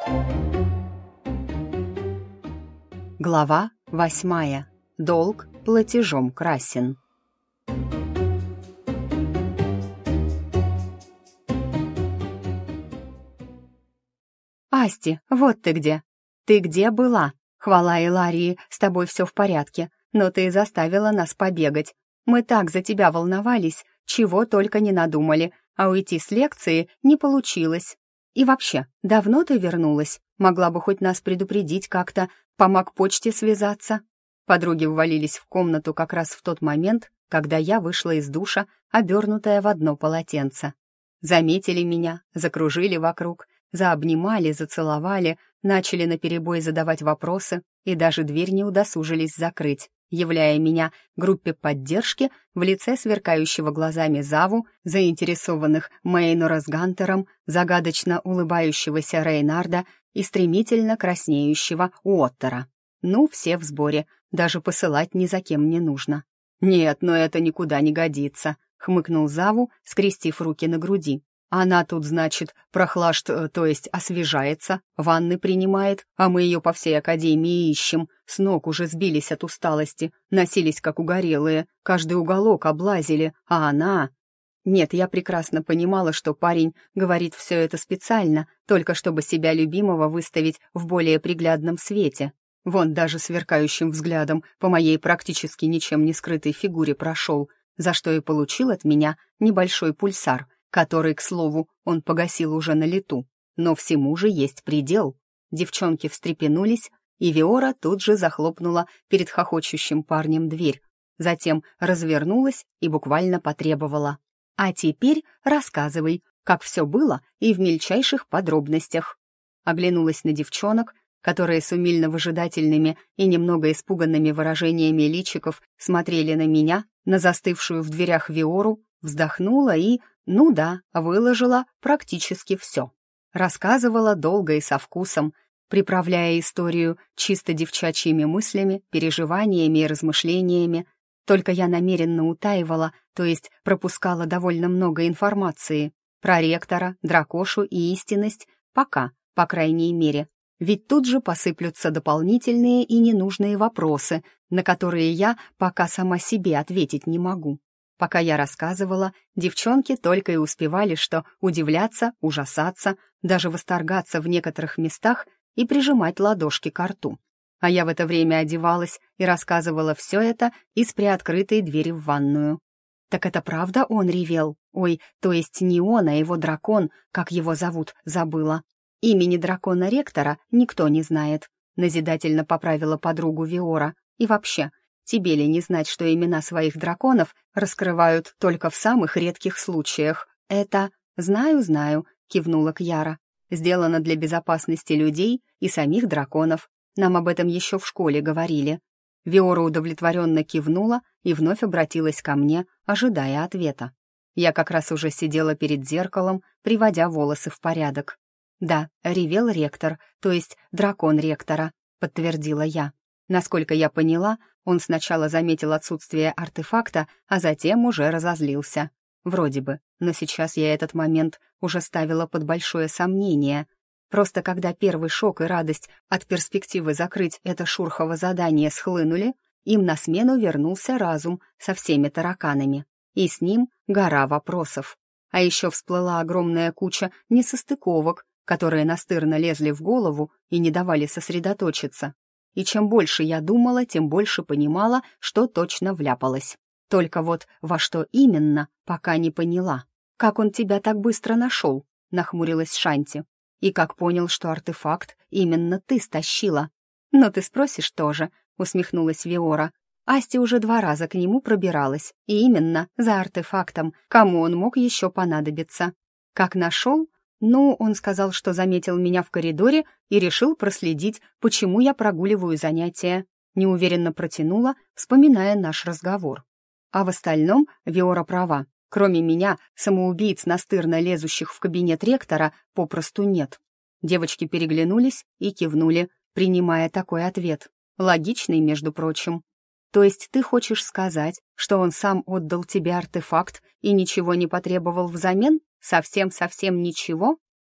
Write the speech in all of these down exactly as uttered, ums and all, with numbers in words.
Глава восьмая. Долг платежом красен. «Асти, вот ты где! Ты где была? Хвала Иларии, с тобой все в порядке, но ты заставила нас побегать. Мы так за тебя волновались, чего только не надумали, а уйти с лекции не получилось. И вообще, давно ты вернулась? Могла бы хоть нас предупредить как-то, по маг-почте связаться». Подруги ввалились в комнату как раз в тот момент, когда я вышла из душа, обернутая в одно полотенце. Заметили меня, закружили вокруг, заобнимали, зацеловали, начали наперебой задавать вопросы и даже дверь не удосужились закрыть, являя меня группе поддержки в лице сверкающего глазами Заву, заинтересованных Мейнора с Гантером, загадочно улыбающегося Рейнарда и стремительно краснеющего Уоттера. Ну, все в сборе, даже посылать ни за кем не нужно. «Нет, но это никуда не годится», — хмыкнул Заву, скрестив руки на груди. «Она тут, значит, прохлажд, то есть освежается, ванны принимает, а мы ее по всей академии ищем. С ног уже сбились от усталости, носились как угорелые, каждый уголок облазили, а она...» Нет, я прекрасно понимала, что парень говорит все это специально, только чтобы себя любимого выставить в более приглядном свете. Вон даже сверкающим взглядом по моей практически ничем не скрытой фигуре прошел, за что и получил от меня небольшой пульсар, который, к слову, он погасил уже на лету. Но всему же есть предел. Девчонки встрепенулись, и Виора тут же захлопнула перед хохочущим парнем дверь. Затем развернулась и буквально потребовала: «А теперь рассказывай, как все было и в мельчайших подробностях». Оглянулась на девчонок, которые с умильно-выжидательными и немного испуганными выражениями личиков смотрели на меня, на застывшую в дверях Виору, вздохнула и, ну да, выложила практически все. Рассказывала долго и со вкусом, приправляя историю чисто девчачьими мыслями, переживаниями и размышлениями. Только я намеренно утаивала, то есть пропускала довольно много информации про ректора, дракошу и истинность, пока, по крайней мере. Ведь тут же посыплются дополнительные и ненужные вопросы, на которые я пока сама себе ответить не могу. Пока я рассказывала, девчонки только и успевали что удивляться, ужасаться, даже восторгаться в некоторых местах и прижимать ладошки к рту. А я в это время одевалась и рассказывала все это из приоткрытой двери в ванную. «Так это правда он ревел? Ой, то есть не он, а его дракон, как его зовут, забыла. Имени дракона-ректора никто не знает», — назидательно поправила подругу Виора. «И вообще, тебе ли не знать, что имена своих драконов раскрывают только в самых редких случаях? Это...» «Знаю, знаю», — кивнула Кьяра. «Сделано для безопасности людей и самих драконов. Нам об этом еще в школе говорили». Виора удовлетворенно кивнула и вновь обратилась ко мне, ожидая ответа. Я как раз уже сидела перед зеркалом, приводя волосы в порядок. «Да, ревел ректор, то есть дракон ректора», — подтвердила я. Насколько я поняла, он сначала заметил отсутствие артефакта, а затем уже разозлился. Вроде бы, но сейчас я этот момент уже ставила под большое сомнение. Просто когда первый шок и радость от перспективы закрыть это шурхово задание схлынули, им на смену вернулся разум со всеми тараканами. И с ним гора вопросов. А еще всплыла огромная куча несостыковок, которые настырно лезли в голову и не давали сосредоточиться. И чем больше я думала, тем больше понимала, что точно вляпалась. Только вот во что именно, пока не поняла. «Как он тебя так быстро нашел?» — нахмурилась Шанти. «И как понял, что артефакт именно ты стащила?» «Но ты спросишь тоже», — усмехнулась Виора. Асти уже два раза к нему пробиралась, и именно за артефактом, кому он мог еще понадобиться. Как нашел? Ну, он сказал, что заметил меня в коридоре и решил проследить, почему я прогуливаю занятия. Неуверенно протянула, вспоминая наш разговор. А в остальном Виора права. Кроме меня, самоубийц, настырно лезущих в кабинет ректора, попросту нет. Девочки переглянулись и кивнули, принимая такой ответ. Логичный, между прочим. То есть ты хочешь сказать, что он сам отдал тебе артефакт и ничего не потребовал взамен? Совсем-совсем ничего?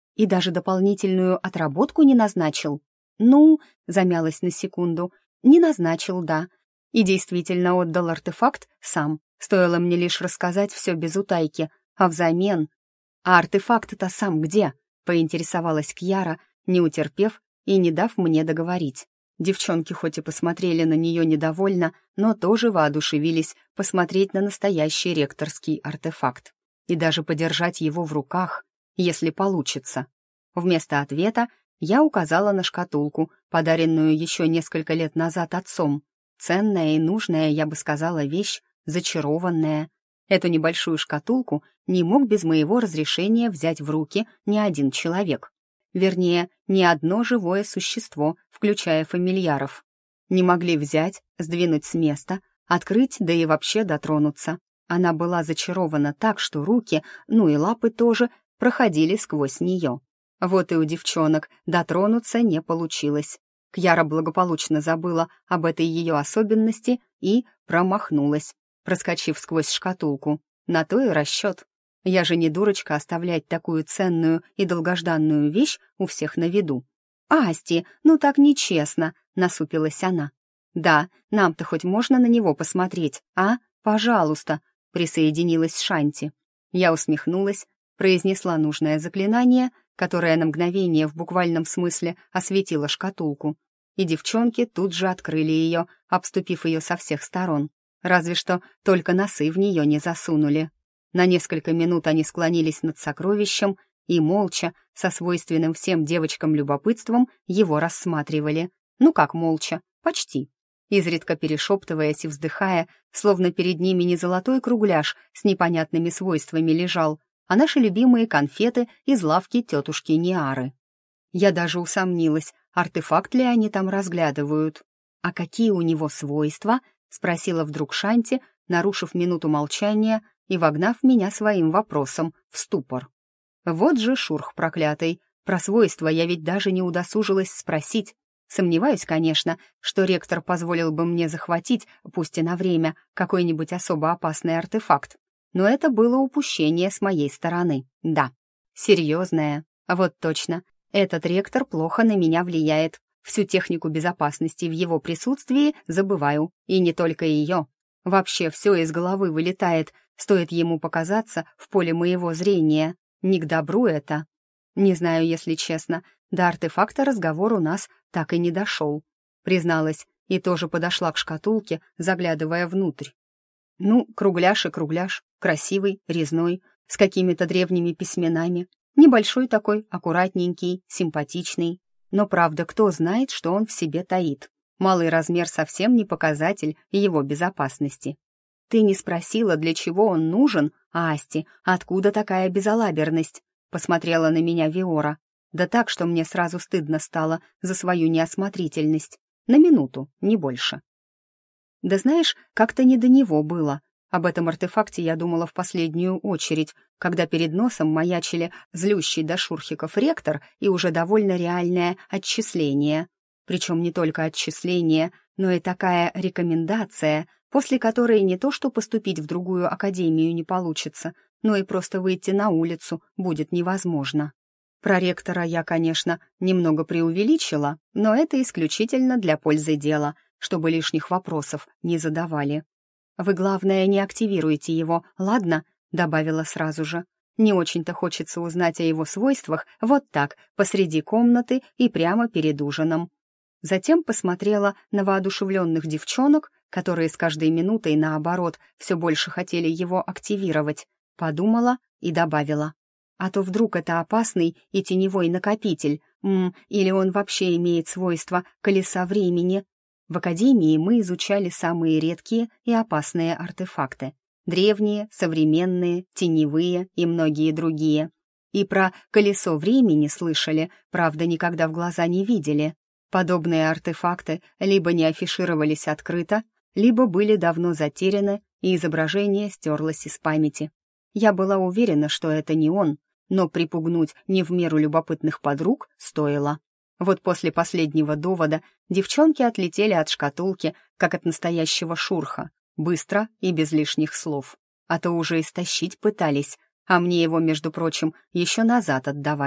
И даже дополнительную отработку не назначил? Ну, замялась на секунду. Не назначил, да. И действительно отдал артефакт сам. Стоило мне лишь рассказать все без утайки. А взамен... А артефакт-то сам где? Поинтересовалась Кьяра, не утерпев и не дав мне договорить. Девчонки хоть и посмотрели на нее недовольно, но тоже воодушевились посмотреть на настоящий ректорский артефакт и даже подержать его в руках, если получится. Вместо ответа я указала на шкатулку, подаренную еще несколько лет назад отцом. Ценная и нужная, я бы сказала, вещь, зачарованная. Эту небольшую шкатулку не мог без моего разрешения взять в руки ни один человек. Вернее, ни одно живое существо, включая фамильяров. Не могли взять, сдвинуть с места, открыть, да и вообще дотронуться. Она была зачарована так, что руки, ну и лапы тоже, проходили сквозь нее. Вот и у девчонок дотронуться не получилось. Кьяра благополучно забыла об этой ее особенности и промахнулась, проскочив сквозь шкатулку. На то и расчет. Я же не дурочка оставлять такую ценную и долгожданную вещь у всех на виду. «Асти, ну так нечестно», — насупилась она. «Да, нам-то хоть можно на него посмотреть, а? Пожалуйста», — присоединилась Шанти. Я усмехнулась, произнесла нужное заклинание, которое на мгновение в буквальном смысле осветило шкатулку, и девчонки тут же открыли ее, обступив ее со всех сторон. Разве что только носы в нее не засунули. На несколько минут они склонились над сокровищем и молча, со свойственным всем девочкам любопытством, его рассматривали. Ну как молча? Почти. Изредка перешептываясь и вздыхая, словно перед ними не золотой кругляш с непонятными свойствами лежал, а наши любимые конфеты из лавки тетушки Ниары. Я даже усомнилась, артефакт ли они там разглядывают. «А какие у него свойства?» — спросила вдруг Шанти, нарушив минуту молчания и вогнав меня своим вопросом в ступор. Вот же шурх проклятый. Про свойства я ведь даже не удосужилась спросить. Сомневаюсь, конечно, что ректор позволил бы мне захватить, пусть и на время, какой-нибудь особо опасный артефакт. Но это было упущение с моей стороны. Да, серьезное. Вот точно. Этот ректор плохо на меня влияет. Всю технику безопасности в его присутствии забываю. И не только ее. Вообще все из головы вылетает, стоит ему показаться в поле моего зрения. Не к добру это. Не знаю, если честно, до артефакта разговор у нас так и не дошел. Призналась и тоже подошла к шкатулке, заглядывая внутрь. Ну, кругляш и кругляш, красивый, резной, с какими-то древними письменами. Небольшой такой, аккуратненький, симпатичный. Но правда, кто знает, что он в себе таит. Малый размер совсем не показатель его безопасности. «Ты не спросила, для чего он нужен, Асти, откуда такая безалаберность?» Посмотрела на меня Виора. Да так, что мне сразу стыдно стало за свою неосмотрительность. На минуту, не больше. Да знаешь, как-то не до него было. Об этом артефакте я думала в последнюю очередь, когда перед носом маячили злющий до шурхиков ректор и уже довольно реальное отчисление. Причем не только отчисление, но и такая рекомендация, после которой не то что поступить в другую академию не получится, но и просто выйти на улицу будет невозможно. Про ректора я, конечно, немного преувеличила, но это исключительно для пользы дела, чтобы лишних вопросов не задавали. «Вы, главное, не активируйте его, ладно?» — добавила сразу же. «Не очень-то хочется узнать о его свойствах вот так, посреди комнаты и прямо перед ужином». Затем посмотрела на воодушевленных девчонок, которые с каждой минутой, наоборот, все больше хотели его активировать. Подумала и добавила. А то вдруг это опасный и теневой накопитель, м, или он вообще имеет свойства колеса времени. В академии мы изучали самые редкие и опасные артефакты. Древние, современные, теневые и многие другие. И про колесо времени слышали, правда, никогда в глаза не видели. Подобные артефакты либо не афишировались открыто, либо были давно затеряны, и изображение стерлось из памяти. Я была уверена, что это не он, но припугнуть не в меру любопытных подруг стоило. Вот после последнего довода девчонки отлетели от шкатулки, как от настоящего шурха, быстро и без лишних слов. А то уже истощить пытались, а мне его, между прочим, еще назад отдавать.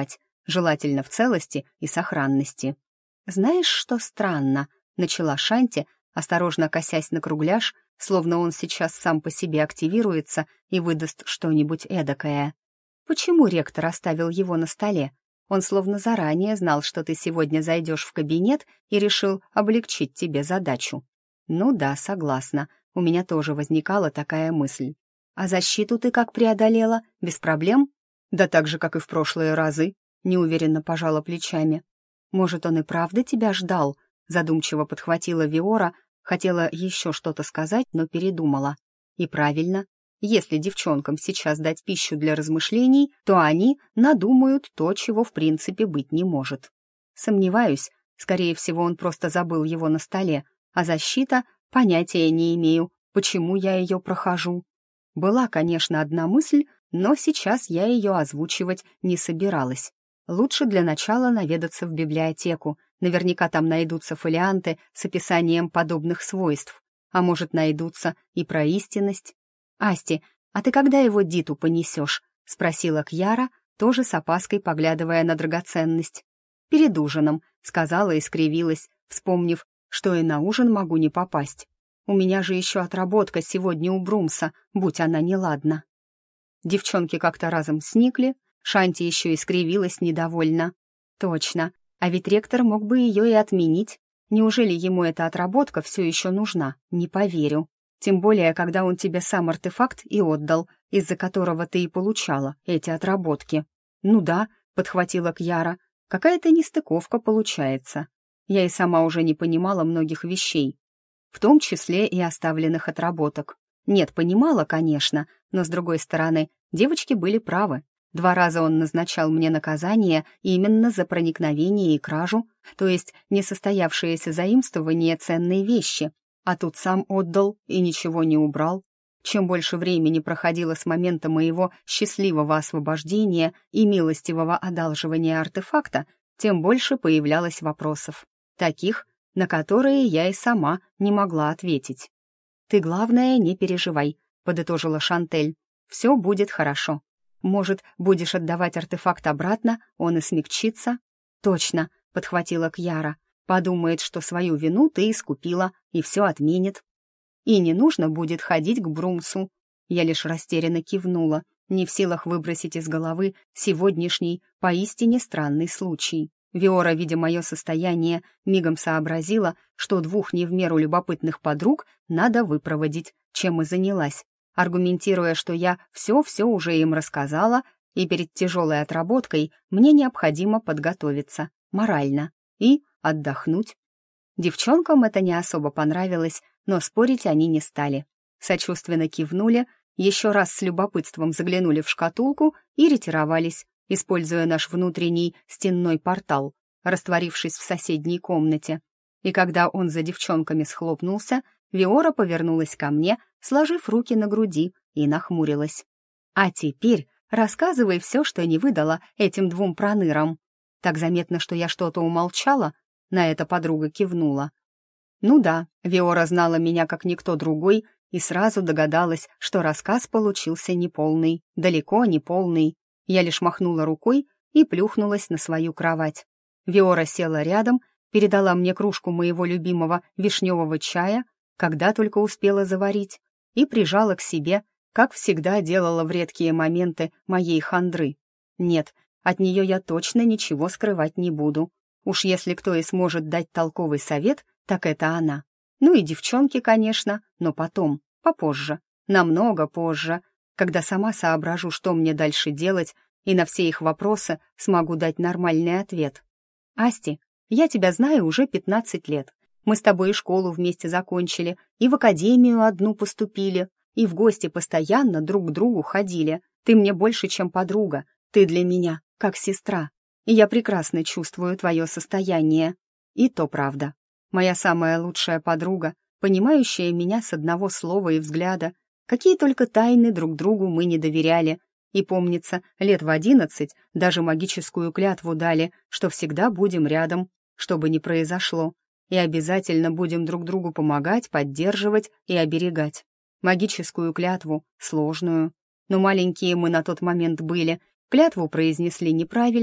желательно в целости и сохранности. «Знаешь, что странно?» — начала Шанти, осторожно косясь на кругляш, словно он сейчас сам по себе активируется и выдаст что-нибудь эдакое. «Почему ректор оставил его на столе? Он словно заранее знал, что ты сегодня зайдешь в кабинет и решил облегчить тебе задачу». «Ну да, согласна. У меня тоже возникала такая мысль. А защиту ты как преодолела? Без проблем?» «Да так же, как и в прошлые разы», — неуверенно пожала плечами. «Может, он и правда тебя ждал?» — задумчиво подхватила Виора, хотела еще что-то сказать, но передумала. «И правильно. Если девчонкам сейчас дать пищу для размышлений, то они надумают то, чего в принципе быть не может. Сомневаюсь, скорее всего, он просто забыл его на столе, а защита — понятия не имею, почему я ее прохожу. Была, конечно, одна мысль, но сейчас я ее озвучивать не собиралась. Лучше для начала наведаться в библиотеку, наверняка там найдутся фолианты с описанием подобных свойств, а может, найдутся и про истинность. «Асти, а ты когда его Диту понесешь?» — спросила Кьяра, тоже с опаской поглядывая на драгоценность. «Перед ужином», — сказала и скривилась, вспомнив, что и на ужин могу не попасть. У меня же еще отработка сегодня у Брумса, будь она неладна. Девчонки как-то разом сникли, Шанти еще и скривилась недовольно. Точно, а ведь ректор мог бы ее и отменить. Неужели ему эта отработка все еще нужна? Не поверю. Тем более, когда он тебе сам артефакт и отдал, из-за которого ты и получала эти отработки. Ну да, подхватила Кьяра, какая-то нестыковка получается. Я и сама уже не понимала многих вещей, в том числе и оставленных отработок. Нет, понимала, конечно, но, с другой стороны, девочки были правы. Два раза он назначал мне наказание именно за проникновение и кражу, то есть несостоявшееся заимствование ценной вещи, а тут сам отдал и ничего не убрал. Чем больше времени проходило с момента моего счастливого освобождения и милостивого одалживания артефакта, тем больше появлялось вопросов. Таких, на которые я и сама не могла ответить. «Ты, главное, не переживай», — подытожила Шантель. «Все будет хорошо. Может, будешь отдавать артефакт обратно, он и смягчится?» «Точно», — подхватила Кьяра. «Подумает, что свою вину ты искупила, и все отменит. И не нужно будет ходить к Брумсу». Я лишь растерянно кивнула, не в силах выбросить из головы сегодняшний поистине странный случай. Виора, видя мое состояние, мигом сообразила, что двух не в меру любопытных подруг надо выпроводить, чем и занялась, аргументируя, что я все-все уже им рассказала, и перед тяжелой отработкой мне необходимо подготовиться, морально, и отдохнуть. Девчонкам это не особо понравилось, но спорить они не стали. Сочувственно кивнули, еще раз с любопытством заглянули в шкатулку и ретировались, используя наш внутренний стенной портал, растворившись в соседней комнате. И когда он за девчонками схлопнулся, Виора повернулась ко мне, сложив руки на груди, и нахмурилась. «А теперь рассказывай все, что не выдала этим двум пронырам». Так заметно, что я что-то умолчала, на это подруга кивнула. Ну да, Виора знала меня как никто другой и сразу догадалась, что рассказ получился неполный, далеко не полный. Я лишь махнула рукой и плюхнулась на свою кровать. Виора села рядом, передала мне кружку моего любимого вишневого чая, когда только успела заварить, и прижала к себе, как всегда делала в редкие моменты моей хандры. Нет, от нее я точно ничего скрывать не буду. Уж если кто и сможет дать толковый совет, так это она. Ну и девчонки, конечно, но потом, попозже, намного позже, когда сама соображу, что мне дальше делать, и на все их вопросы смогу дать нормальный ответ. «Асти, я тебя знаю уже пятнадцать лет. Мы с тобой и школу вместе закончили, и в академию одну поступили, и в гости постоянно друг к другу ходили. Ты мне больше, чем подруга, ты для меня как сестра, и я прекрасно чувствую твое состояние. И то правда. Моя самая лучшая подруга, понимающая меня с одного слова и взгляда, какие только тайны друг другу мы не доверяли, и, помнится, лет в одиннадцать даже магическую клятву дали, что всегда будем рядом, что бы ни произошло, и обязательно будем друг другу помогать, поддерживать и оберегать. Магическую клятву, сложную. Но маленькие мы на тот момент были, клятву произнесли неправильно,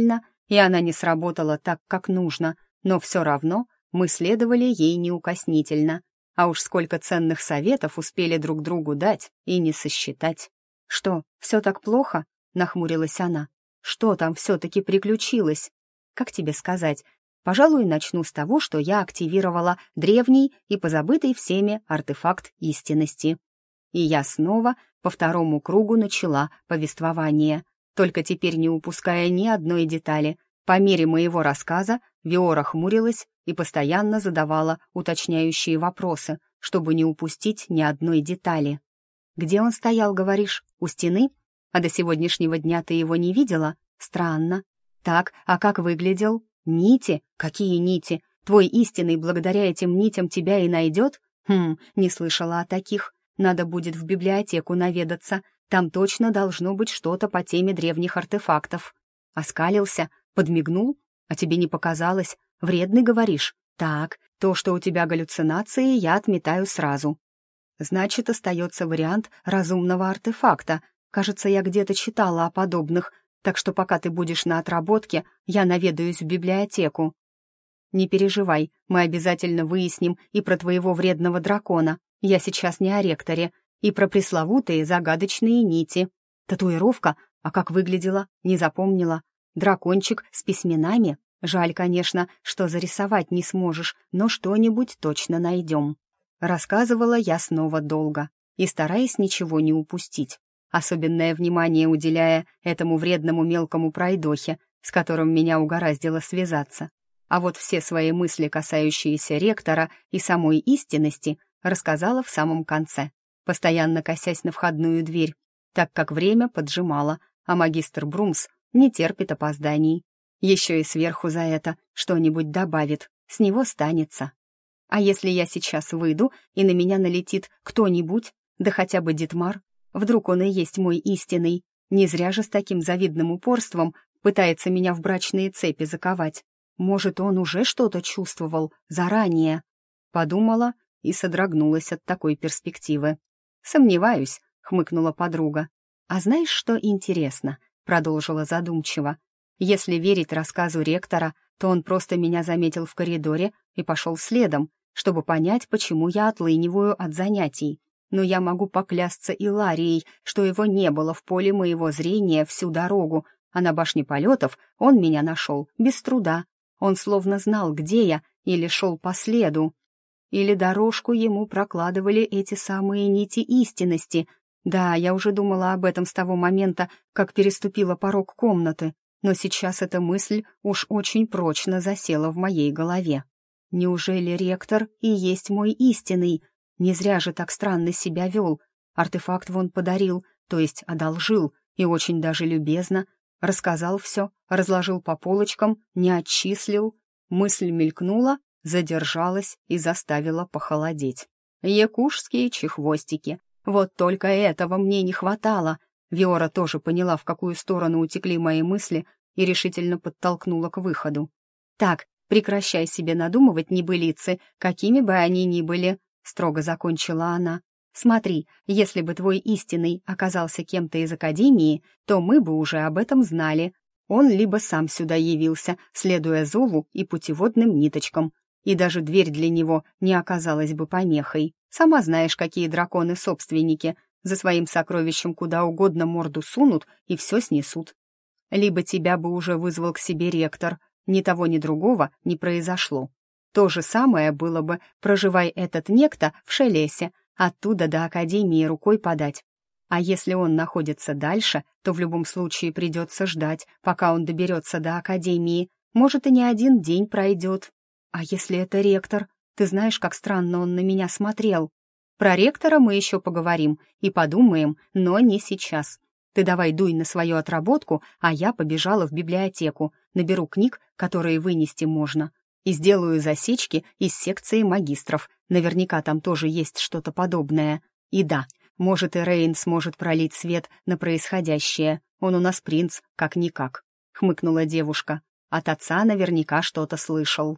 и она не сработала так, как нужно, но все равно мы следовали ей неукоснительно. А уж сколько ценных советов успели друг другу дать и не сосчитать. «Что, все так плохо?» — нахмурилась она. «Что там все-таки приключилось? Как тебе сказать? Пожалуй, начну с того, что я активировала древний и позабытый всеми артефакт истинности. И я снова по второму кругу начала повествование, только теперь не упуская ни одной детали. По мере моего рассказа Виора хмурилась и постоянно задавала уточняющие вопросы, чтобы не упустить ни одной детали. «Где он стоял, говоришь? У стены? А до сегодняшнего дня ты его не видела? Странно. Так, а как выглядел? Нити? Какие нити? Твой истинный благодаря этим нитям тебя и найдет? Хм, не слышала о таких. Надо будет в библиотеку наведаться. Там точно должно быть что-то по теме древних артефактов». Оскалился, подмигнул. А тебе не показалось? Вредный, говоришь? Так, то, что у тебя галлюцинации, я отметаю сразу. Значит, остается вариант разумного артефакта. Кажется, я где-то читала о подобных, так что пока ты будешь на отработке, я наведаюсь в библиотеку. Не переживай, мы обязательно выясним и про твоего вредного дракона. Я сейчас не о ректоре. И про пресловутые загадочные нити. Татуировка? А как выглядела? Не запомнила. Дракончик с письменами? Жаль, конечно, что зарисовать не сможешь, но что-нибудь точно найдем. Рассказывала я снова долго и стараясь ничего не упустить, особенное внимание уделяя этому вредному мелкому пройдохе, с которым меня угораздило связаться. А вот все свои мысли, касающиеся ректора и самой истинности, рассказала в самом конце, постоянно косясь на входную дверь, так как время поджимало, а магистр Брумс не терпит опозданий. Еще и сверху за это что-нибудь добавит, с него станется. А если я сейчас выйду, и на меня налетит кто-нибудь, да хотя бы Дитмар, вдруг он и есть мой истинный, не зря же с таким завидным упорством пытается меня в брачные цепи заковать. Может, он уже что-то чувствовал заранее? Подумала и содрогнулась от такой перспективы. «Сомневаюсь», — хмыкнула подруга. «А знаешь, что интересно?» — продолжила задумчиво. «Если верить рассказу ректора, то он просто меня заметил в коридоре и пошел следом, чтобы понять, почему я отлыниваю от занятий. Но я могу поклясться Иларией, что его не было в поле моего зрения всю дорогу, а на башне полетов он меня нашел без труда. Он словно знал, где я, или шел по следу. Или дорожку ему прокладывали эти самые нити истинности. Да, я уже думала об этом с того момента, как переступила порог комнаты, но сейчас эта мысль уж очень прочно засела в моей голове. Неужели ректор и есть мой истинный? Не зря же так странно себя вел. Артефакт вон подарил, то есть одолжил, и очень даже любезно. Рассказал все, разложил по полочкам, не отчислил. Мысль мелькнула, задержалась и заставила похолодеть. Якушские чехвостики. Вот только этого мне не хватало. Виора тоже поняла, в какую сторону утекли мои мысли, и решительно подтолкнула к выходу. «Так, прекращай себе надумывать небылицы, какими бы они ни были», — строго закончила она. «Смотри, если бы твой истинный оказался кем-то из Академии, то мы бы уже об этом знали. Он либо сам сюда явился, следуя зову и путеводным ниточкам, и даже дверь для него не оказалась бы помехой. Сама знаешь, какие драконы-собственники, за своим сокровищем куда угодно морду сунут и все снесут. Либо тебя бы уже вызвал к себе ректор, ни того, ни другого не произошло. То же самое было бы, проживай этот некто в Шелесе, оттуда до Академии рукой подать. А если он находится дальше, то в любом случае придется ждать, пока он доберется до Академии. Может, и не один день пройдет. А если это ректор? Ты знаешь, как странно он на меня смотрел. Про ректора мы еще поговорим и подумаем, но не сейчас. Ты давай дуй на свою отработку, а я побежала в библиотеку, наберу книг, которые вынести можно, и сделаю засечки из секции магистров. Наверняка там тоже есть что-то подобное. И да, может, и Рейн сможет пролить свет на происходящее. Он у нас принц, как-никак», — хмыкнула девушка. «От отца наверняка что-то слышал».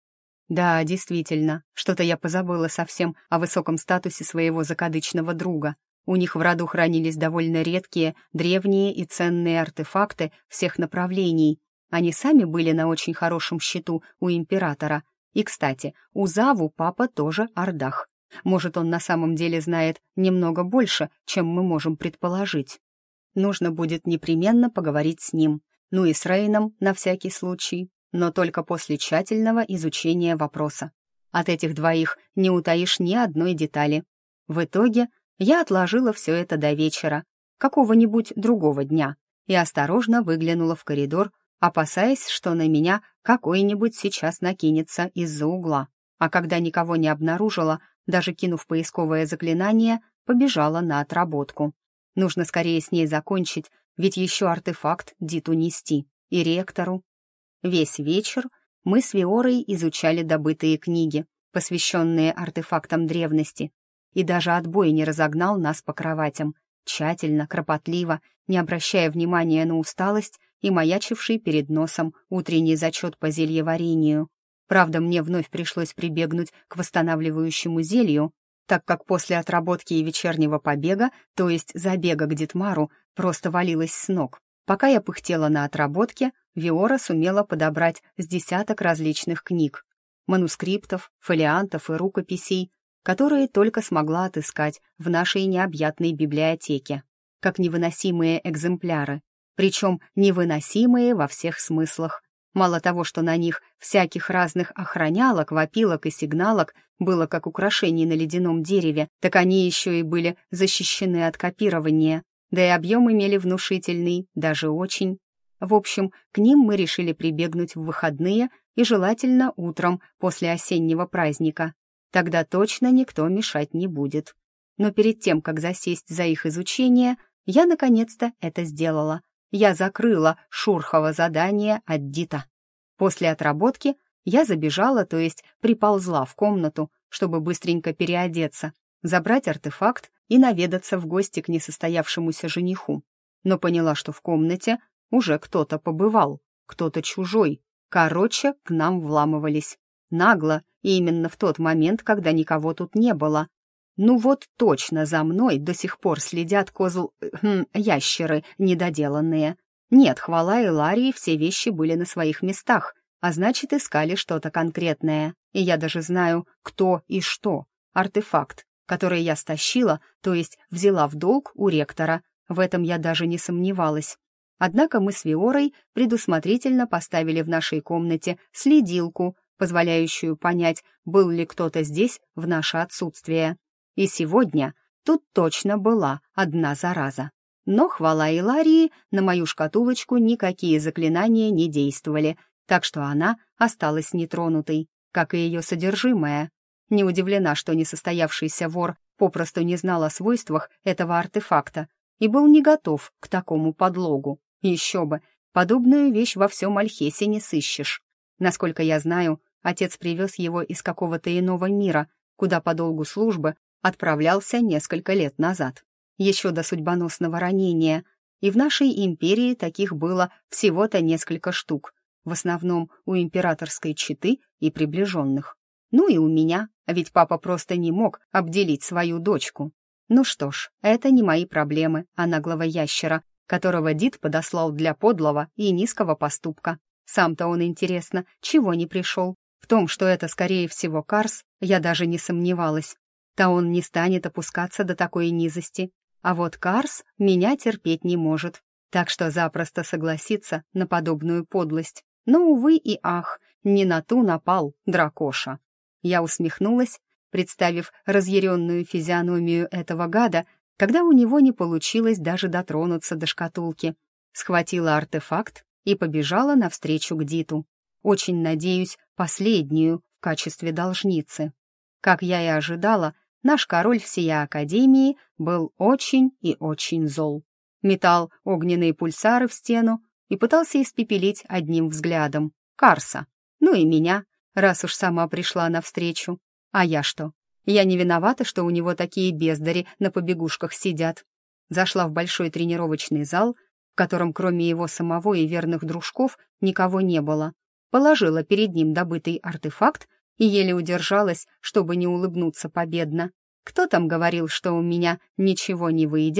«Да, действительно, что-то я позабыла совсем о высоком статусе своего закадычного друга. У них в роду хранились довольно редкие, древние и ценные артефакты всех направлений. Они сами были на очень хорошем счету у императора. И, кстати, у Заву папа тоже Ардах. Может, он на самом деле знает немного больше, чем мы можем предположить. Нужно будет непременно поговорить с ним. Ну и с Рейном на всякий случай, но только после тщательного изучения вопроса. От этих двоих не утаишь ни одной детали. В итоге я отложила все это до вечера, какого-нибудь другого дня, и осторожно выглянула в коридор, опасаясь, что на меня какой-нибудь сейчас накинется из-за угла. А когда никого не обнаружила, даже кинув поисковое заклинание, побежала на отработку. Нужно скорее с ней закончить, ведь еще артефакт Диту нести, и ректору. Весь вечер мы с Виорой изучали добытые книги, посвященные артефактам древности, и даже отбой не разогнал нас по кроватям, тщательно, кропотливо, не обращая внимания на усталость и маячивший перед носом утренний зачет по зельеварению. Правда, мне вновь пришлось прибегнуть к восстанавливающему зелью, так как после отработки и вечернего побега, то есть забега к Дитмару, просто валилась с ног. Пока я пыхтела на отработке, Виора сумела подобрать с десяток различных книг, манускриптов, фолиантов и рукописей, которые только смогла отыскать в нашей необъятной библиотеке, как невыносимые экземпляры, причем невыносимые во всех смыслах. Мало того, что на них всяких разных охранялок, вопилок и сигналок было как украшений на ледяном дереве, так они еще и были защищены от копирования, да и объем имели внушительный, даже очень. В общем, к ним мы решили прибегнуть в выходные и желательно утром после осеннего праздника. Тогда точно никто мешать не будет. Но перед тем, как засесть за их изучение, я наконец-то это сделала. Я закрыла Шурхово задание от Дита. После отработки я забежала, то есть приползла в комнату, чтобы быстренько переодеться, забрать артефакт и наведаться в гости к несостоявшемуся жениху. Но поняла, что в комнате уже кто-то побывал, кто-то чужой. Короче, к нам вламывались. Нагло, и именно в тот момент, когда никого тут не было. Ну вот точно за мной до сих пор следят козл... Хм, ящеры недоделанные. Нет, хвала Эларии, все вещи были на своих местах, а значит, искали что-то конкретное. И я даже знаю, кто и что. Артефакт, который я стащила, то есть взяла в долг у ректора. В этом я даже не сомневалась. Однако мы с Виорой предусмотрительно поставили в нашей комнате следилку, позволяющую понять, был ли кто-то здесь в наше отсутствие. И сегодня тут точно была одна зараза. Но, хвала Иларии, на мою шкатулочку никакие заклинания не действовали, так что она осталась нетронутой, как и ее содержимое. Не удивлена, что несостоявшийся вор попросту не знал о свойствах этого артефакта и был не готов к такому подлогу. Еще бы, подобную вещь во всем Альхесе не сыщешь. Насколько я знаю, отец привез его из какого-то иного мира, куда по долгу службы отправлялся несколько лет назад, еще до судьбоносного ранения, и в нашей империи таких было всего-то несколько штук, в основном у императорской четы и приближенных. Ну и у меня, ведь папа просто не мог обделить свою дочку. Ну что ж, это не мои проблемы, а наглого ящера, которого Дит подослал для подлого и низкого поступка. Сам-то он, интересно, чего не пришел? В том, что это, скорее всего, Карс, я даже не сомневалась. Да он не станет опускаться до такой низости. А вот Карс меня терпеть не может, так что запросто согласится на подобную подлость. Но, увы и ах, не на ту напал дракоша. Я усмехнулась, представив разъяренную физиономию этого гада, когда у него не получилось даже дотронуться до шкатулки. Схватила артефакт и побежала навстречу к Диту. Очень надеюсь, последнюю в качестве должницы. Как я и ожидала, наш король всея Академии был очень и очень зол. Метал огненные пульсары в стену и пытался испепелить одним взглядом Карса. Ну и меня, раз уж сама пришла навстречу. А я что? Я не виновата, что у него такие бездари на побегушках сидят. Зашла в большой тренировочный зал, в котором кроме его самого и верных дружков никого не было. Положила перед ним добытый артефакт и еле удержалась, чтобы не улыбнуться победно. Кто там говорил, что у меня ничего не выйдет?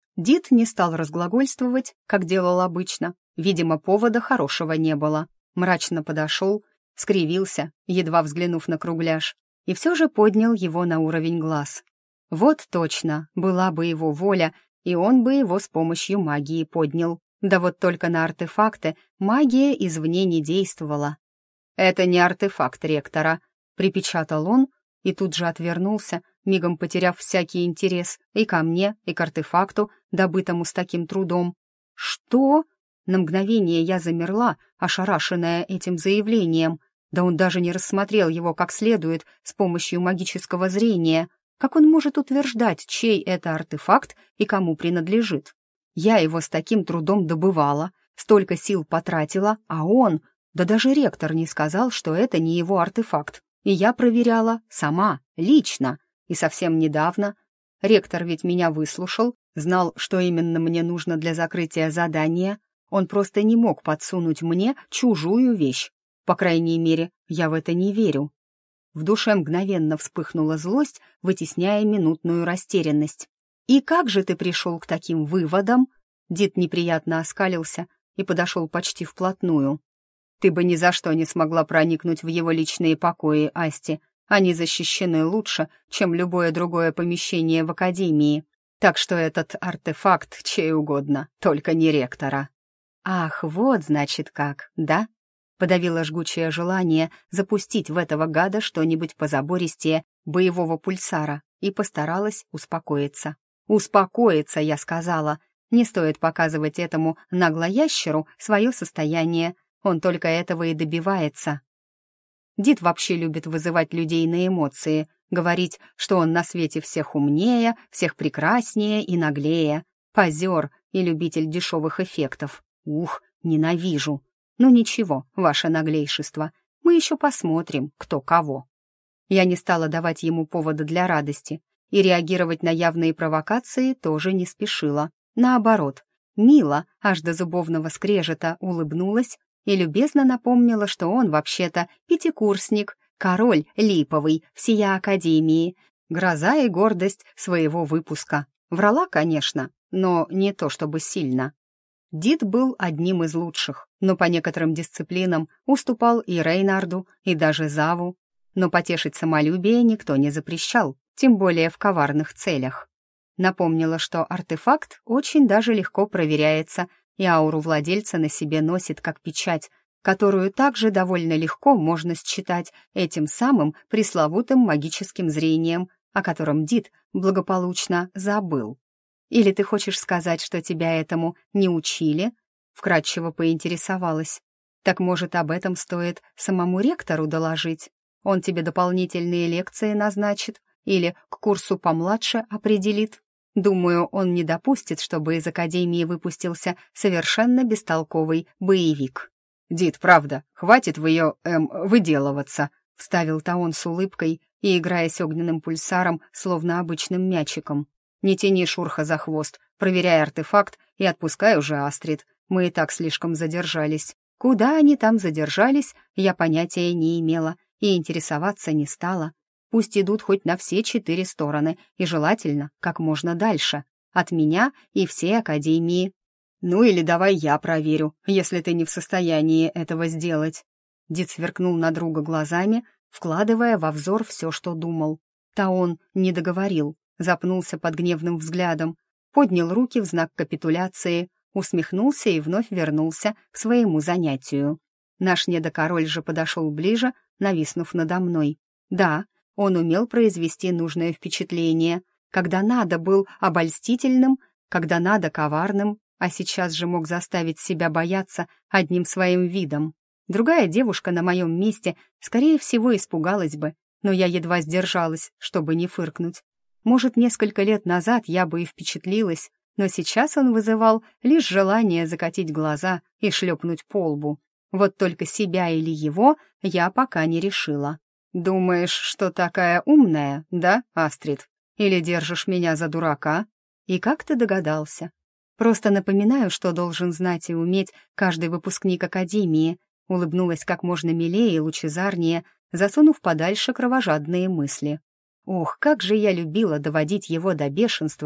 Дид не стал разглагольствовать, как делал обычно. Видимо, повода хорошего не было. Мрачно подошел, скривился, едва взглянув на кругляш, и все же поднял его на уровень глаз. Вот точно, была бы его воля, и он бы его с помощью магии поднял. Да вот только на артефакты магия извне не действовала. «Это не артефакт ректора», — припечатал он, и тут же отвернулся, мигом потеряв всякий интерес и ко мне, и к артефакту, добытому с таким трудом. «Что?» На мгновение я замерла, ошарашенная этим заявлением. Да он даже не рассмотрел его как следует с помощью магического зрения. Как он может утверждать, чей это артефакт и кому принадлежит? Я его с таким трудом добывала, столько сил потратила, а он... Да даже ректор не сказал, что это не его артефакт. И я проверяла сама, лично. И совсем недавно. Ректор ведь меня выслушал, знал, что именно мне нужно для закрытия задания. Он просто не мог подсунуть мне чужую вещь. По крайней мере, я в это не верю. В душе мгновенно вспыхнула злость, вытесняя минутную растерянность. «И как же ты пришел к таким выводам?» Дид неприятно оскалился и подошел почти вплотную. «Ты бы ни за что не смогла проникнуть в его личные покои, Асти. Они защищены лучше, чем любое другое помещение в академии. Так что этот артефакт чей угодно, только не ректора». «Ах, вот, значит, как, да?» Подавила жгучее желание запустить в этого гада что-нибудь позабористее боевого пульсара и постаралась успокоиться. «Успокоиться», я сказала. Не стоит показывать этому наглоящеру свое состояние. Он только этого и добивается. Дид вообще любит вызывать людей на эмоции, говорить, что он на свете всех умнее, всех прекраснее и наглее. Позер и любитель дешевых эффектов. Ух, ненавижу. Ну ничего, ваше наглейшество, мы еще посмотрим, кто кого. Я не стала давать ему повода для радости, и реагировать на явные провокации тоже не спешила. Наоборот, мило, аж до зубовного скрежета, улыбнулась и любезно напомнила, что он вообще-то пятикурсник, король липовый всея академии, гроза и гордость своего выпуска. Врала, конечно, но не то чтобы сильно. Дид был одним из лучших, но по некоторым дисциплинам уступал и Рейнарду, и даже Заву. Но потешить самолюбие никто не запрещал, тем более в коварных целях. Напомнила, что артефакт очень даже легко проверяется, и ауру владельца на себе носит как печать, которую также довольно легко можно считать этим самым пресловутым магическим зрением, о котором Дид благополучно забыл. «Или ты хочешь сказать, что тебя этому не учили?» Вкратчиво поинтересовалась. «Так, может, об этом стоит самому ректору доложить? Он тебе дополнительные лекции назначит или к курсу помладше определит? Думаю, он не допустит, чтобы из академии выпустился совершенно бестолковый боевик». «Дид, правда, хватит в ее, эм, выделываться», — вставил Таон с улыбкой и играясь огненным пульсаром, словно обычным мячиком. «Не тяни Шурха за хвост, проверяй артефакт и отпускай уже Астрид. Мы и так слишком задержались». Куда они там задержались, я понятия не имела и интересоваться не стала. Пусть идут хоть на все четыре стороны, и желательно как можно дальше. От меня и всей академии. «Ну или давай я проверю, если ты не в состоянии этого сделать». Дид сверкнул на друга глазами, вкладывая во взор все, что думал. Таон не договорил. Запнулся под гневным взглядом, поднял руки в знак капитуляции, усмехнулся и вновь вернулся к своему занятию. Наш недокороль же подошел ближе, нависнув надо мной. Да, он умел произвести нужное впечатление, когда надо был обольстительным, когда надо коварным, а сейчас же мог заставить себя бояться одним своим видом. Другая девушка на моем месте, скорее всего, испугалась бы, но я едва сдержалась, чтобы не фыркнуть. Может, несколько лет назад я бы и впечатлилась, но сейчас он вызывал лишь желание закатить глаза и шлепнуть по лбу. Вот только себя или его я пока не решила. «Думаешь, что такая умная, да, Астрид? Или держишь меня за дурака?» «И как ты догадался?» «Просто напоминаю, что должен знать и уметь каждый выпускник академии», улыбнулась как можно милее и лучезарнее, засунув подальше кровожадные мысли. Ох, как же я любила доводить его до бешенства,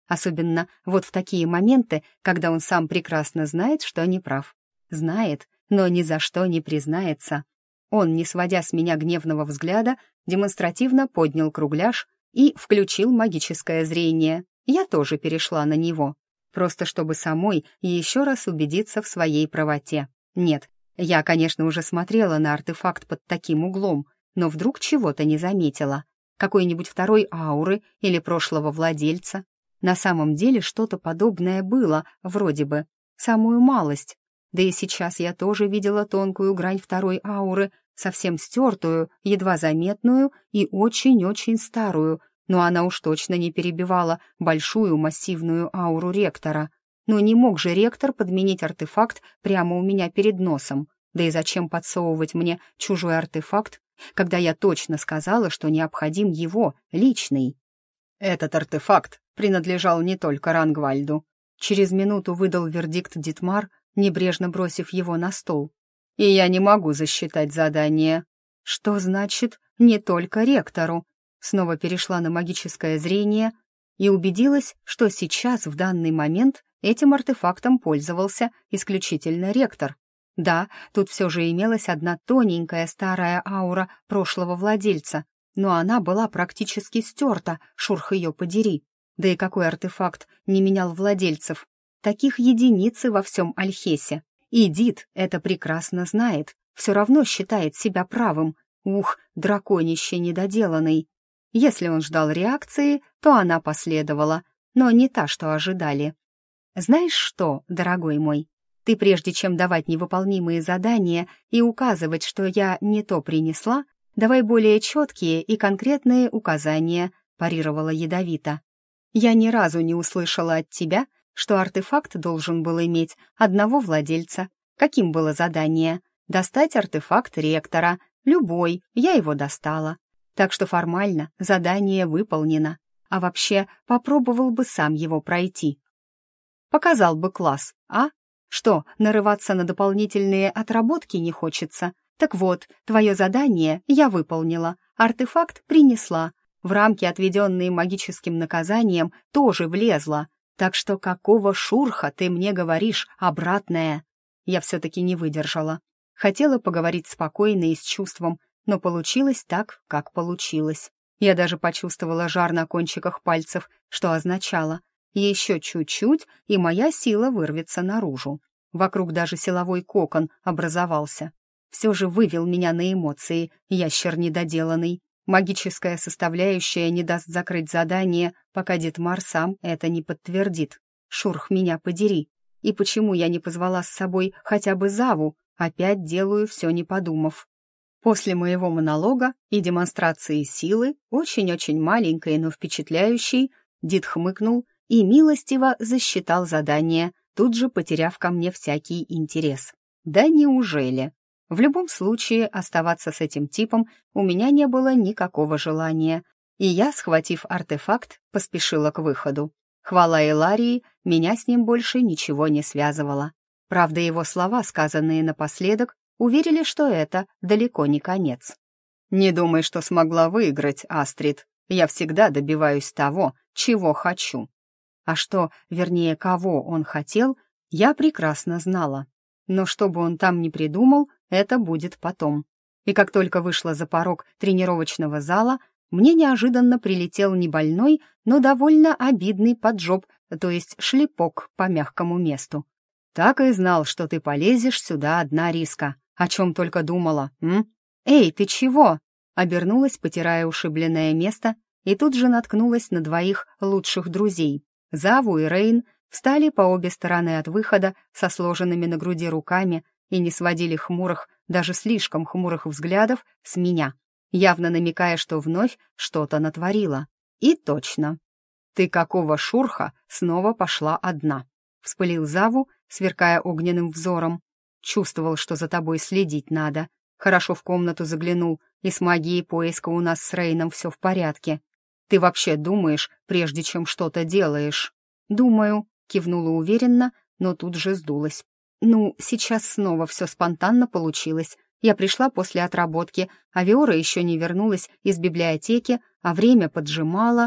Особенно вот в такие моменты, когда он сам прекрасно знает, что не прав. Знает, но ни за что не признается. Он, не сводя с меня гневного взгляда, демонстративно поднял кругляш и включил магическое зрение. Я тоже перешла на него, просто чтобы самой еще раз убедиться в своей правоте. Нет, я, конечно, уже смотрела на артефакт под таким углом, но вдруг чего-то не заметила. Какой-нибудь второй ауры или прошлого владельца. На самом деле что-то подобное было, вроде бы, самую малость. Да и сейчас я тоже видела тонкую грань второй ауры, совсем стертую, едва заметную и очень-очень старую, но она уж точно не перебивала большую массивную ауру ректора. Но не мог же ректор подменить артефакт прямо у меня перед носом. Да и зачем подсовывать мне чужой артефакт, когда я точно сказала, что необходим его, личный? Этот артефакт принадлежал не только Рангвальду. Через минуту выдал вердикт Дитмар, небрежно бросив его на стол. И я не могу засчитать задание. Что значит «не только ректору»? Снова перешла на магическое зрение и убедилась, что сейчас, в данный момент, этим артефактом пользовался исключительно ректор. Да, тут все же имелась одна тоненькая старая аура прошлого владельца, но она была практически стерта, шурх ее подери. Да и какой артефакт не менял владельцев? Таких единицы во всем Альхесе. И Дит это прекрасно знает, все равно считает себя правым. Ух, драконище недоделанный. Если он ждал реакции, то она последовала, но не та, что ожидали. «Знаешь что, дорогой мой, ты прежде чем давать невыполнимые задания и указывать, что я не то принесла, давай более четкие и конкретные указания», парировала ядовито. «Я ни разу не услышала от тебя, что артефакт должен был иметь одного владельца. Каким было задание? Достать артефакт ректора. Любой, я его достала. Так что формально задание выполнено. А вообще попробовал бы сам его пройти. Показал бы класс, а? Что, нарываться на дополнительные отработки не хочется? Так вот, твое задание я выполнила, артефакт принесла. В рамки, отведенные магическим наказанием, тоже влезла. Так что какого шурха ты мне говоришь, обратное? Я все-таки не выдержала. Хотела поговорить спокойно и с чувством, но получилось так, как получилось. Я даже почувствовала жар на кончиках пальцев, что означало: еще чуть-чуть, и моя сила вырвется наружу. Вокруг даже силовой кокон образовался. Все же вывел меня на эмоции, ящер недоделанный. Магическая составляющая не даст закрыть задание, пока Дитмар сам это не подтвердит. Шурх меня подери. И почему я не позвала с собой хотя бы Заву? Опять делаю все не подумав. После моего монолога и демонстрации силы, очень-очень маленькой, но впечатляющей, Дит хмыкнул и милостиво засчитал задание, тут же потеряв ко мне всякий интерес. Да неужели? В любом случае, оставаться с этим типом у меня не было никакого желания, и я, схватив артефакт, поспешила к выходу. Хвала Эларии, меня с ним больше ничего не связывало. Правда, его слова, сказанные напоследок, уверили, что это далеко не конец. «Не думай, что смогла выиграть, Астрид. Я всегда добиваюсь того, чего хочу». А что, вернее, кого он хотел, я прекрасно знала. Но что бы он там ни придумал, это будет потом. И как только вышла за порог тренировочного зала, мне неожиданно прилетел не больной, но довольно обидный поджог, то есть шлепок по мягкому месту. «Так и знал, что ты полезешь сюда одна, Риска. О чем только думала, м? Эй, ты чего?» Обернулась, потирая ушибленное место, и тут же наткнулась на двоих лучших друзей. Заву и Рейн встали по обе стороны от выхода со сложенными на груди руками и не сводили хмурых, даже слишком хмурых взглядов с меня, явно намекая, что вновь что-то натворила. И точно. «Ты какого шурха снова пошла одна?» — вспылил Заву, сверкая огненным взором. «Чувствовал, что за тобой следить надо. Хорошо в комнату заглянул, и с магией поиска у нас с Рейном все в порядке. Ты вообще думаешь, прежде чем что-то делаешь?» «Думаю», — кивнула уверенно, но тут же сдулась. «Ну, сейчас снова все спонтанно получилось. Я пришла после отработки, а Виора еще не вернулась из библиотеки, а время поджимало.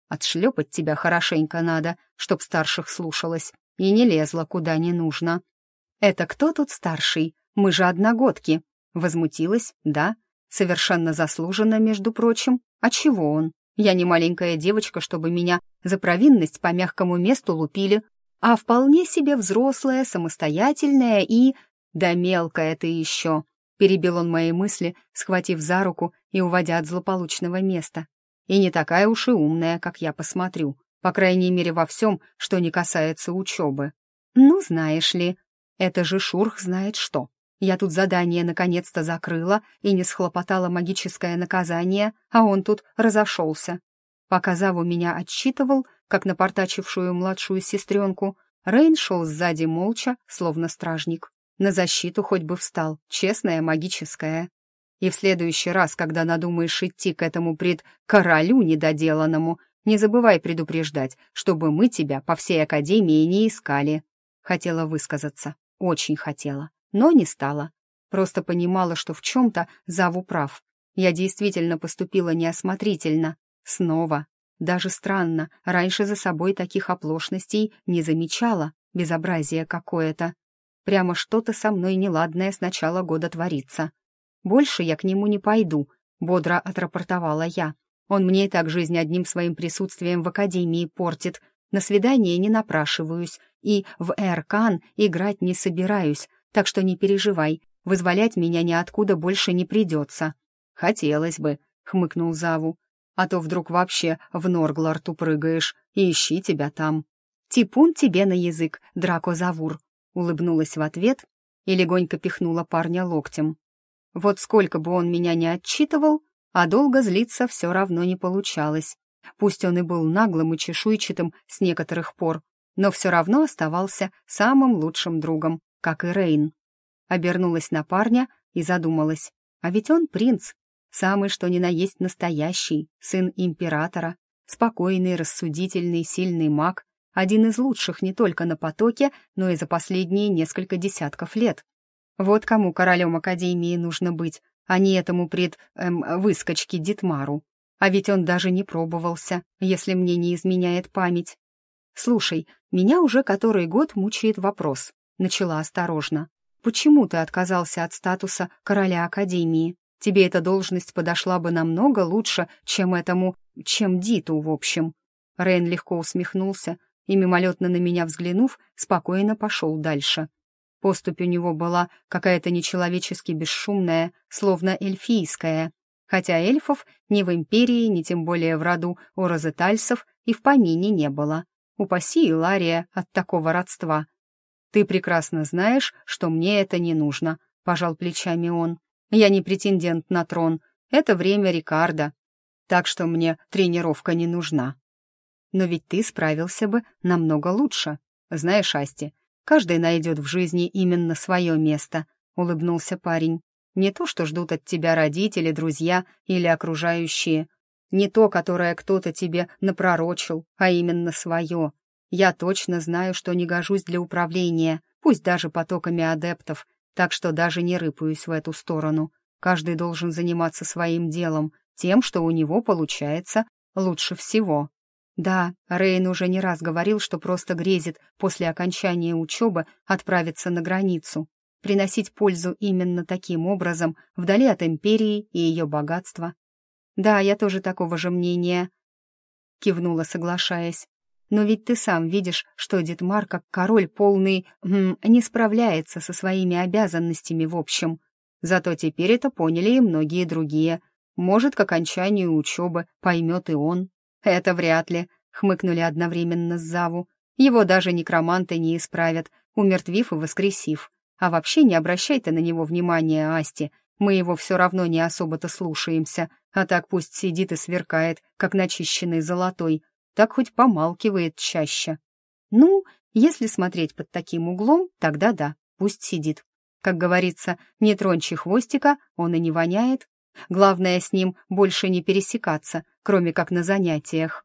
Отшлепать тебя хорошенько надо, чтоб старших слушалась, и не лезла куда не нужно». «Это кто тут старший? Мы же одногодки». Возмутилась, да, совершенно заслуженно, между прочим. А чего он? Я не маленькая девочка, чтобы меня за провинность по мягкому месту лупили, а вполне себе взрослая, самостоятельная и... «Да мелкая ты еще!» — перебил он мои мысли, схватив за руку и уводя от злополучного места. «И не такая уж и умная, как я посмотрю, по крайней мере во всем, что не касается учебы». «Ну, знаешь ли, это же Шурх знает что. Я тут задание наконец-то закрыла и не схлопотала магическое наказание, а он тут разошелся». Пока Заву меня отсчитывал, как напортачившую младшую сестренку, Рейн шел сзади молча, словно стражник. На защиту хоть бы встал, честная магическая. И в следующий раз, когда надумаешь идти к этому пред королю недоделанному, не забывай предупреждать, чтобы мы тебя по всей академии не искали. Хотела высказаться, очень хотела, но не стала. Просто понимала, что в чем-то Заву прав. Я действительно поступила неосмотрительно. Снова. Даже странно, раньше за собой таких оплошностей не замечала, безобразие какое-то. Прямо что-то со мной неладное с начала года творится. «Больше я к нему не пойду», — бодро отрапортовала я. «Он мне и так жизнь одним своим присутствием в академии портит. На свидание не напрашиваюсь и в Эркан играть не собираюсь, так что не переживай, вызволять меня ниоткуда больше не придется». «Хотелось бы», — хмыкнул Заву. «А то вдруг вообще в Норгларту прыгаешь, и ищи тебя там». «Типун тебе на язык, Драко Завур», — улыбнулась в ответ и легонько пихнула парня локтем. Вот сколько бы он меня не отчитывал, а долго злиться все равно не получалось. Пусть он и был наглым и чешуйчатым с некоторых пор, но все равно оставался самым лучшим другом, как и Рейн. Обернулась на парня и задумалась. А ведь он принц, самый что ни на есть настоящий, сын императора, спокойный, рассудительный, сильный маг, один из лучших не только на потоке, но и за последние несколько десятков лет. Вот кому королем Академии нужно быть, а не этому пред... Эм, выскочке Дитмару. А ведь он даже не пробовался, если мне не изменяет память. «Слушай, меня уже который год мучает вопрос», — начала осторожно. «Почему ты отказался от статуса короля Академии? Тебе эта должность подошла бы намного лучше, чем этому... чем Диту, в общем». Рейн легко усмехнулся и, мимолетно на меня взглянув, спокойно пошел дальше. Поступь у него была какая-то нечеловечески бесшумная, словно эльфийская, хотя эльфов ни в империи, ни тем более в роду у розетальцев и в помине не было. Упаси Илария от такого родства. «Ты прекрасно знаешь, что мне это не нужно», — пожал плечами он. «Я не претендент на трон, это время Рикардо, так что мне тренировка не нужна». «Но ведь ты справился бы намного лучше. Знаешь, Асти, каждый найдет в жизни именно свое место», — улыбнулся парень. «Не то, что ждут от тебя родители, друзья или окружающие. Не то, которое кто-то тебе напророчил, а именно свое. Я точно знаю, что не гожусь для управления, пусть даже потоками адептов, так что даже не рыпаюсь в эту сторону. Каждый должен заниматься своим делом, тем, что у него получается лучше всего». Да, Рейн уже не раз говорил, что просто грезит после окончания учебы отправиться на границу, приносить пользу именно таким образом, вдали от империи и ее богатства. «Да, я тоже такого же мнения», — кивнула, соглашаясь. «Но ведь ты сам видишь, что Дитмар, как король полный, м, не справляется со своими обязанностями в общем. Зато теперь это поняли и многие другие. Может, к окончанию учебы поймет и он». «Это вряд ли», — хмыкнули одновременно с Заву. «Его даже некроманты не исправят, умертвив и воскресив. А вообще не обращай ты на него внимания, Асти. Мы его все равно не особо-то слушаемся, а так пусть сидит и сверкает, как начищенный золотой. Так хоть помалкивает чаще». «Ну, если смотреть под таким углом, тогда да, пусть сидит. Как говорится, не троньчи хвостика, он и не воняет. Главное, с ним больше не пересекаться, кроме как на занятиях».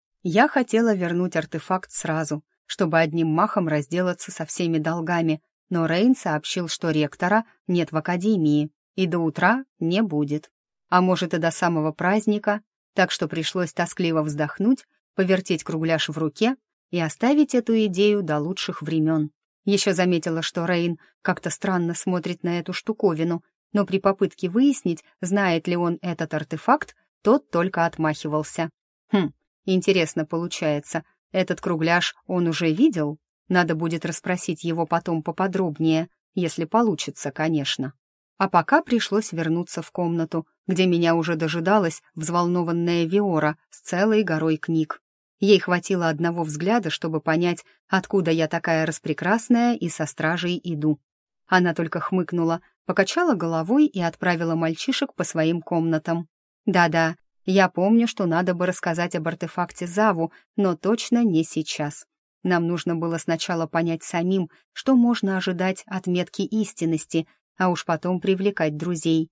Я хотела вернуть артефакт сразу, чтобы одним махом разделаться со всеми долгами, но Рейн сообщил, что ректора нет в академии, и до утра не будет. А может, и до самого праздника, так что пришлось тоскливо вздохнуть повертеть кругляш в руке и оставить эту идею до лучших времен. Еще заметила, что Рейн как-то странно смотрит на эту штуковину, но при попытке выяснить, знает ли он этот артефакт, тот только отмахивался. Хм, интересно получается, этот кругляш он уже видел? Надо будет расспросить его потом поподробнее, если получится, конечно. А пока пришлось вернуться в комнату, где меня уже дожидалась взволнованная Виора с целой горой книг. Ей хватило одного взгляда, чтобы понять, откуда я такая распрекрасная и со стражей иду. Она только хмыкнула, покачала головой и отправила мальчишек по своим комнатам. Да-да, я помню, что надо бы рассказать об артефакте Заву, но точно не сейчас. Нам нужно было сначала понять самим, что можно ожидать от метки истинности, а уж потом привлекать друзей.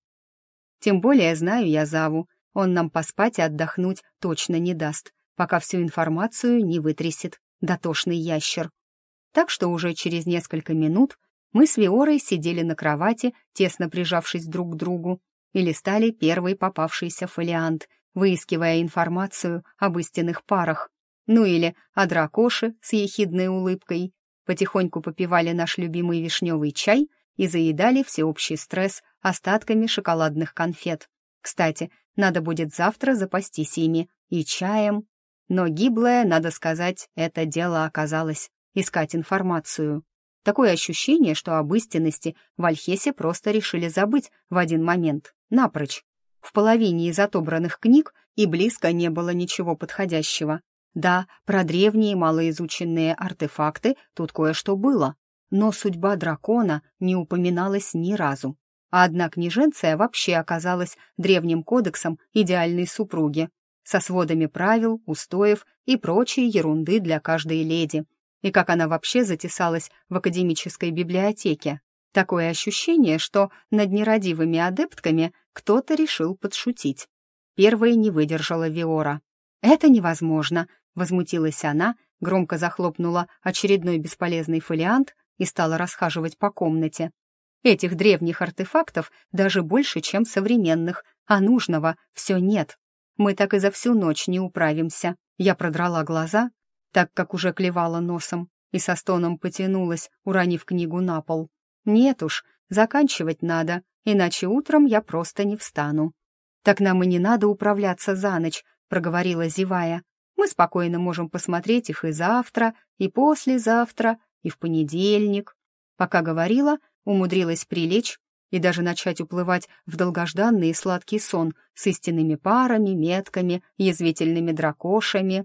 Тем более знаю я Заву, он нам поспать и отдохнуть точно не даст, пока всю информацию не вытрясет дотошный ящер. Так что уже через несколько минут мы с Виорой сидели на кровати, тесно прижавшись друг к другу, и листали первый попавшийся фолиант, выискивая информацию об истинных парах, ну или о дракоше с ехидной улыбкой. Потихоньку попивали наш любимый вишневый чай и заедали всеобщий стресс остатками шоколадных конфет. Кстати, надо будет завтра запастись ими и чаем. Но гиблое, надо сказать, это дело оказалось — искать информацию. Такое ощущение, что об истинности в Альхесе просто решили забыть в один момент, напрочь. В половине из отобранных книг и близко не было ничего подходящего. Да, про древние малоизученные артефакты тут кое-что было, но судьба дракона не упоминалась ни разу. А одна книженция вообще оказалась древним кодексом идеальной супруги, со сводами правил, устоев и прочей ерунды для каждой леди. И как она вообще затесалась в академической библиотеке. Такое ощущение, что над нерадивыми адептками кто-то решил подшутить. Первой не выдержала Виора. «Это невозможно», — возмутилась она, громко захлопнула очередной бесполезный фолиант и стала расхаживать по комнате. «Этих древних артефактов даже больше, чем современных, а нужного все нет. Мы так и за всю ночь не управимся». Я продрала глаза, так как уже клевала носом, и со стоном потянулась, уронив книгу на пол. «Нет уж, заканчивать надо, иначе утром я просто не встану». «Так нам и не надо управляться за ночь», — проговорила, зевая. «Мы спокойно можем посмотреть их и завтра, и послезавтра, и в понедельник». Пока говорила, умудрилась прилечь и даже начать уплывать в долгожданный и сладкий сон с истинными парами, метками, язвительными дракошами.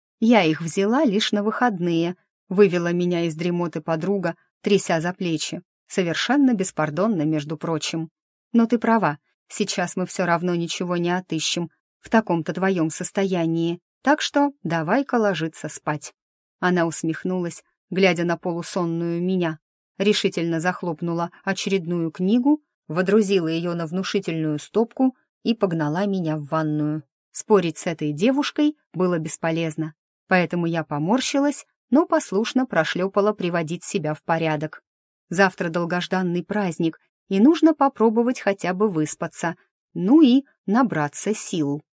Я их взяла лишь на выходные, вывела меня из дремоты подруга, тряся за плечи. Совершенно беспардонно, между прочим. Но ты права, сейчас мы все равно ничего не отыщем в таком-то твоем состоянии, так что давай-ка ложиться спать. Она усмехнулась, глядя на полусонную меня, решительно захлопнула очередную книгу, водрузила ее на внушительную стопку и погнала меня в ванную. Спорить с этой девушкой было бесполезно, поэтому я поморщилась, но послушно прошлепала приводить себя в порядок. Завтра долгожданный праздник, и нужно попробовать хотя бы выспаться, ну и набраться сил.